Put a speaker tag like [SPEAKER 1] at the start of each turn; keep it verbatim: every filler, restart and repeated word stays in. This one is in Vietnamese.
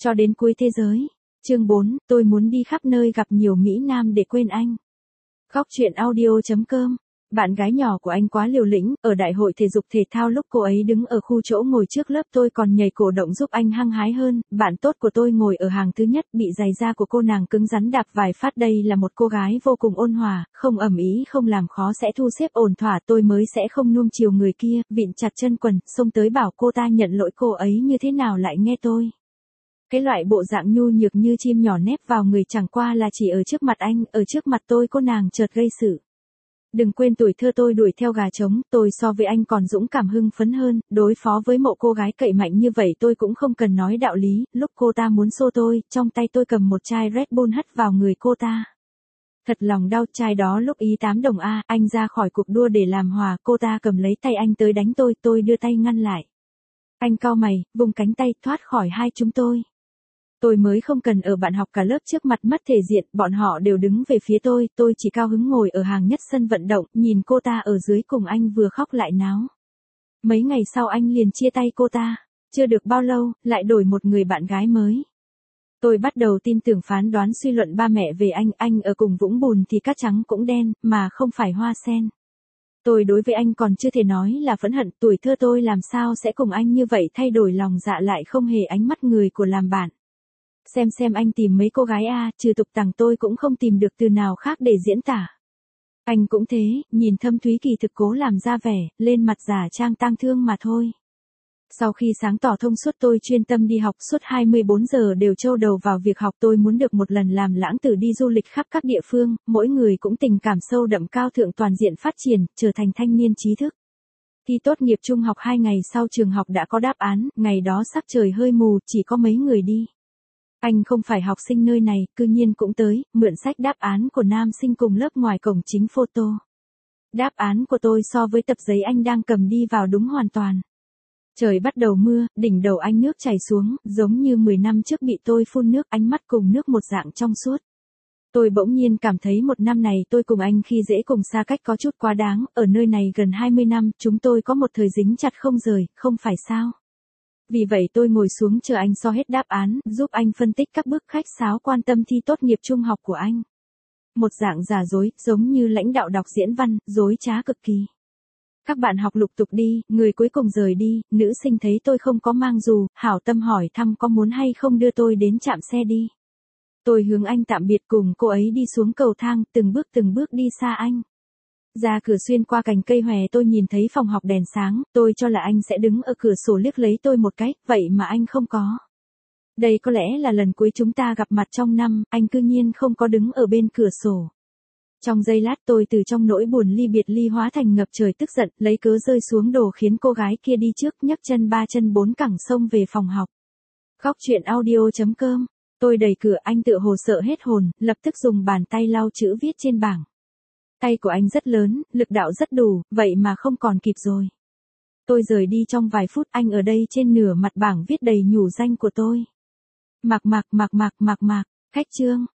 [SPEAKER 1] Cho đến cuối thế giới. Chương bốn, tôi muốn đi khắp nơi gặp nhiều Mỹ Nam để quên anh. Góc truyện audio chấm com. Bạn gái nhỏ của anh quá liều lĩnh, ở đại hội thể dục thể thao lúc cô ấy đứng ở khu chỗ ngồi trước lớp tôi còn nhảy cổ động giúp anh hăng hái hơn, bạn tốt của tôi ngồi ở hàng thứ nhất bị giày da của cô nàng cứng rắn đạp vài phát. Đây là một cô gái vô cùng ôn hòa, không ầm ĩ không làm khó sẽ thu xếp ổn thỏa, tôi mới sẽ không nuông chiều người kia, vịn chặt chân quần, xông tới bảo cô ta nhận lỗi. Cô ấy như thế nào lại nghe tôi. Cái loại bộ dạng nhu nhược như chim nhỏ nép vào người, chẳng qua là chỉ ở trước mặt anh, ở trước mặt tôi cô nàng chợt gây sự. Đừng quên tuổi thơ tôi đuổi theo gà trống, tôi so với anh còn dũng cảm hưng phấn hơn, đối phó với mộ cô gái cậy mạnh như vậy tôi cũng không cần nói đạo lý, lúc cô ta muốn xô tôi, trong tay tôi cầm một chai Red Bull hất vào người cô ta. Thật lòng đau, chai đó lúc ý tám đồng a, anh ra khỏi cuộc đua để làm hòa, cô ta cầm lấy tay anh tới đánh tôi, tôi đưa tay ngăn lại. Anh cau mày, vùng cánh tay, thoát khỏi hai chúng tôi. Tôi mới không cần ở bạn học cả lớp trước mặt mất thể diện, bọn họ đều đứng về phía tôi, tôi chỉ cao hứng ngồi ở hàng nhất sân vận động, nhìn cô ta ở dưới cùng anh vừa khóc lại náo. Mấy ngày sau anh liền chia tay cô ta, chưa được bao lâu, lại đổi một người bạn gái mới. Tôi bắt đầu tin tưởng phán đoán suy luận ba mẹ về anh, anh ở cùng vũng bùn thì cát trắng cũng đen, mà không phải hoa sen. Tôi đối với anh còn chưa thể nói là phẫn hận, tuổi thơ tôi làm sao sẽ cùng anh như vậy thay đổi lòng dạ lại không hề ánh mắt người của làm bạn. Xem xem anh tìm mấy cô gái a, trừ tục tằng tôi cũng không tìm được từ nào khác để diễn tả. Anh cũng thế, nhìn thâm thúy kỳ thực cố làm ra vẻ, lên mặt giả trang tang thương mà thôi. Sau khi sáng tỏ thông suốt tôi chuyên tâm đi học, suốt hai mươi bốn giờ đều châu đầu vào việc học. Tôi muốn được một lần làm lãng tử đi du lịch khắp các địa phương, mỗi người cũng tình cảm sâu đậm cao thượng toàn diện phát triển, trở thành thanh niên trí thức. Thi tốt nghiệp trung học hai ngày sau trường học đã có đáp án, ngày đó sắc trời hơi mù, chỉ có mấy người đi. Anh không phải học sinh nơi này, cư nhiên cũng tới, mượn sách đáp án của nam sinh cùng lớp ngoài cổng chính photo. Đáp án của tôi so với tập giấy anh đang cầm đi vào đúng hoàn toàn. Trời bắt đầu mưa, đỉnh đầu anh nước chảy xuống, giống như mười năm trước bị tôi phun nước, ánh mắt cùng nước một dạng trong suốt. Tôi bỗng nhiên cảm thấy một năm này tôi cùng anh khi dễ cùng xa cách có chút quá đáng, ở nơi này gần hai mươi năm, chúng tôi có một thời dính chặt không rời, không phải sao? Vì vậy tôi ngồi xuống chờ anh so hết đáp án, giúp anh phân tích các bước khách sáo quan tâm thi tốt nghiệp trung học của anh. Một dạng giả dối, giống như lãnh đạo đọc diễn văn, dối trá cực kỳ. Các bạn học lục tục đi, người cuối cùng rời đi, nữ sinh thấy tôi không có mang dù, hảo tâm hỏi thăm có muốn hay không đưa tôi đến trạm xe đi. Tôi hướng anh tạm biệt cùng cô ấy đi xuống cầu thang, từng bước từng bước đi xa anh. Ra cửa xuyên qua cành cây hòe tôi nhìn thấy phòng học đèn sáng, tôi cho là anh sẽ đứng ở cửa sổ liếc lấy tôi một cái, vậy mà anh không có. Đây có lẽ là lần cuối chúng ta gặp mặt trong năm, anh cư nhiên không có đứng ở bên cửa sổ. Trong giây lát tôi từ trong nỗi buồn ly biệt ly hóa thành ngập trời tức giận, lấy cớ rơi xuống đồ khiến cô gái kia đi trước, nhấc chân ba chân bốn cẳng xông về phòng học. Góc truyện audio chấm com. Tôi đẩy cửa, anh tựa hồ sợ hết hồn, lập tức dùng bàn tay lau chữ viết trên bảng. Tay của anh rất lớn, lực đạo rất đủ, vậy mà không còn kịp rồi. Tôi rời đi trong vài phút, anh ở đây trên nửa mặt bảng viết đầy nhủ danh của tôi. Mạc Mạc Mạc Mạc Mạc Mạc, khách Trương.